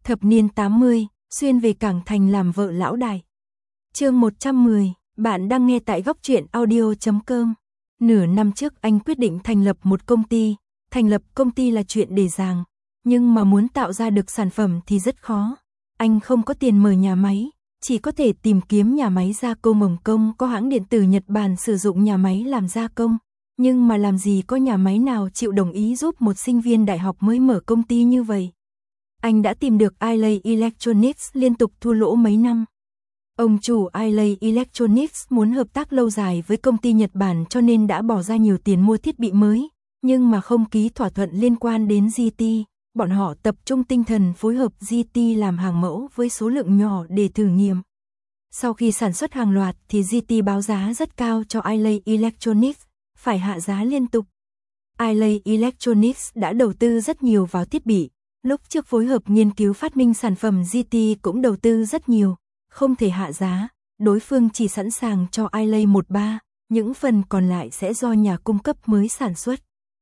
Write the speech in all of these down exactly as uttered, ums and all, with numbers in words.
Thập niên tám mươi, xuyên về Cảng Thành làm vợ lão đại. Chương một trăm mười, bạn đang nghe tại góc truyện audio chấm com. Nửa năm trước anh quyết định thành lập một công ty, thành lập công ty là chuyện dễ dàng, nhưng mà muốn tạo ra được sản phẩm thì rất khó. Anh không có tiền mở nhà máy, chỉ có thể tìm kiếm nhà máy gia công Hồng Kông, có hãng điện tử Nhật Bản sử dụng nhà máy làm gia công, nhưng mà làm gì có nhà máy nào chịu đồng ý giúp một sinh viên đại học mới mở công ty như vậy. Anh đã tìm được Ilay Electronics, liên tục thua lỗ mấy năm. Ông chủ Ilay Electronics muốn hợp tác lâu dài với công ty Nhật Bản cho nên đã bỏ ra nhiều tiền mua thiết bị mới, nhưng mà không ký thỏa thuận liên quan đến giê tê. Bọn họ tập trung tinh thần phối hợp giê tê làm hàng mẫu với số lượng nhỏ để thử nghiệm. Sau khi sản xuất hàng loạt thì giê tê báo giá rất cao cho Ilay Electronics, phải hạ giá liên tục. Ilay Electronics đã đầu tư rất nhiều vào thiết bị. Lúc trước phối hợp nghiên cứu phát minh sản phẩm giê tê cũng đầu tư rất nhiều, không thể hạ giá, đối phương chỉ sẵn sàng cho Ilay một ba, những phần còn lại sẽ do nhà cung cấp mới sản xuất.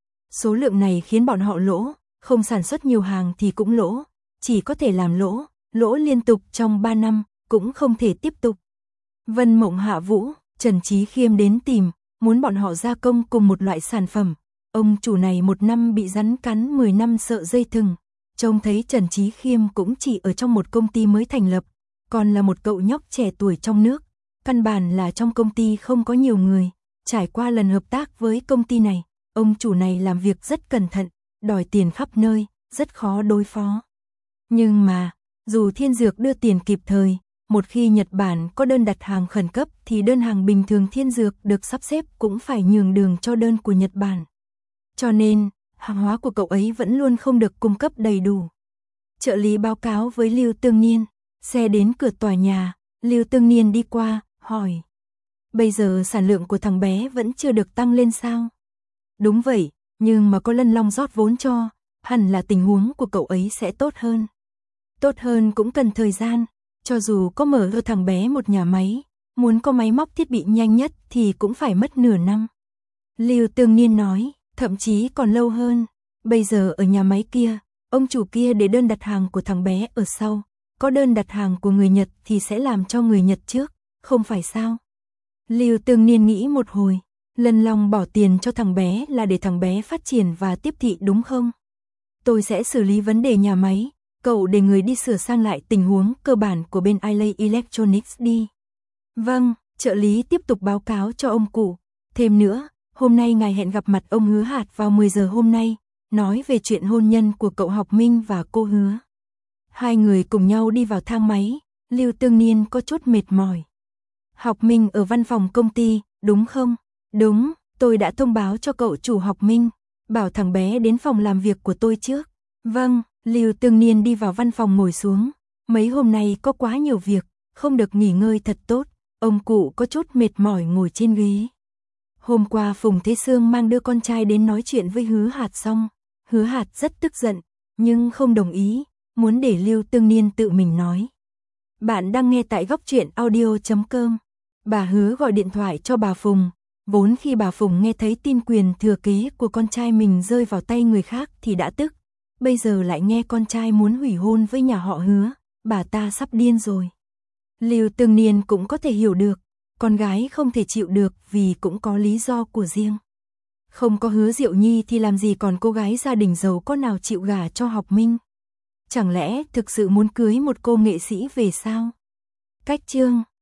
Số lượng này khiến bọn họ lỗ, không sản xuất nhiều hàng thì cũng lỗ, chỉ có thể làm lỗ, lỗ liên tục trong ba năm, cũng không thể tiếp tục. Vân Mộng Hạ Vũ, Trần Chí Khiêm đến tìm, muốn bọn họ gia công cùng một loại sản phẩm. Ông chủ này một năm bị rắn cắn, mười năm sợ dây thừng. Trông thấy Trần Chí Khiêm cũng chỉ ở trong một công ty mới thành lập, còn là một cậu nhóc trẻ tuổi trong nước. Căn bản là trong công ty không có nhiều người. Trải qua lần hợp tác với công ty này, ông chủ này làm việc rất cẩn thận, đòi tiền khắp nơi, rất khó đối phó. Nhưng mà, dù Thiên Dược đưa tiền kịp thời, một khi Nhật Bản có đơn đặt hàng khẩn cấp thì đơn hàng bình thường Thiên Dược được sắp xếp cũng phải nhường đường cho đơn của Nhật Bản. Cho nên, hàng hóa của cậu ấy vẫn luôn không được cung cấp đầy đủ. Trợ lý báo cáo với Lưu Tương Niên, xe đến cửa tòa nhà, Lưu Tương Niên đi qua, hỏi. Bây giờ sản lượng của thằng bé vẫn chưa được tăng lên sao? Đúng vậy, nhưng mà có Lân Long rót vốn cho, hẳn là tình huống của cậu ấy sẽ tốt hơn. Tốt hơn cũng cần thời gian, cho dù có mở cho thằng bé một nhà máy, muốn có máy móc thiết bị nhanh nhất thì cũng phải mất nửa năm. Lưu Tương Niên nói, thậm chí còn lâu hơn. Bây giờ ở nhà máy kia, ông chủ kia để đơn đặt hàng của thằng bé ở sau, có đơn đặt hàng của người Nhật thì sẽ làm cho người Nhật trước, không phải sao? Lưu Tương Niên nghĩ một hồi, Lân Long bỏ tiền cho thằng bé là để thằng bé phát triển và tiếp thị đúng không? Tôi sẽ xử lý vấn đề nhà máy, cậu để người đi sửa sang lại tình huống cơ bản của bên Ilay Electronics đi. Vâng, trợ lý tiếp tục báo cáo cho ông cụ. Thêm nữa, hôm nay ngài hẹn gặp mặt ông Hứa Hạt vào mười giờ hôm nay, nói về chuyện hôn nhân của cậu Học Minh và cô Hứa. Hai người cùng nhau đi vào thang máy, Lưu Tương Niên có chút mệt mỏi. Học Minh ở văn phòng công ty, đúng không? Đúng, tôi đã thông báo cho cậu chủ Học Minh, bảo thằng bé đến phòng làm việc của tôi trước. Vâng, Lưu Tương Niên đi vào văn phòng ngồi xuống. Mấy hôm nay có quá nhiều việc, không được nghỉ ngơi thật tốt, ông cụ có chút mệt mỏi ngồi trên ghế. Hôm qua Phùng Thế Sương mang đưa con trai đến nói chuyện với Hứa Hạt xong, Hứa Hạt rất tức giận, nhưng không đồng ý, muốn để Lưu Tương Niên tự mình nói. Bạn đang nghe tại góc truyện audio chấm com. Bà Hứa gọi điện thoại cho bà Phùng, vốn khi bà Phùng nghe thấy tin quyền thừa kế của con trai mình rơi vào tay người khác thì đã tức, bây giờ lại nghe con trai muốn hủy hôn với nhà họ Hứa, bà ta sắp điên rồi. Lưu Tương Niên cũng có thể hiểu được, con gái không thể chịu được vì cũng có lý do của riêng. Không có Hứa Diệu Nhi thì làm gì còn cô gái gia đình giàu có nào chịu gả cho Học Minh. Chẳng lẽ thực sự muốn cưới một cô nghệ sĩ về sao? Cách chương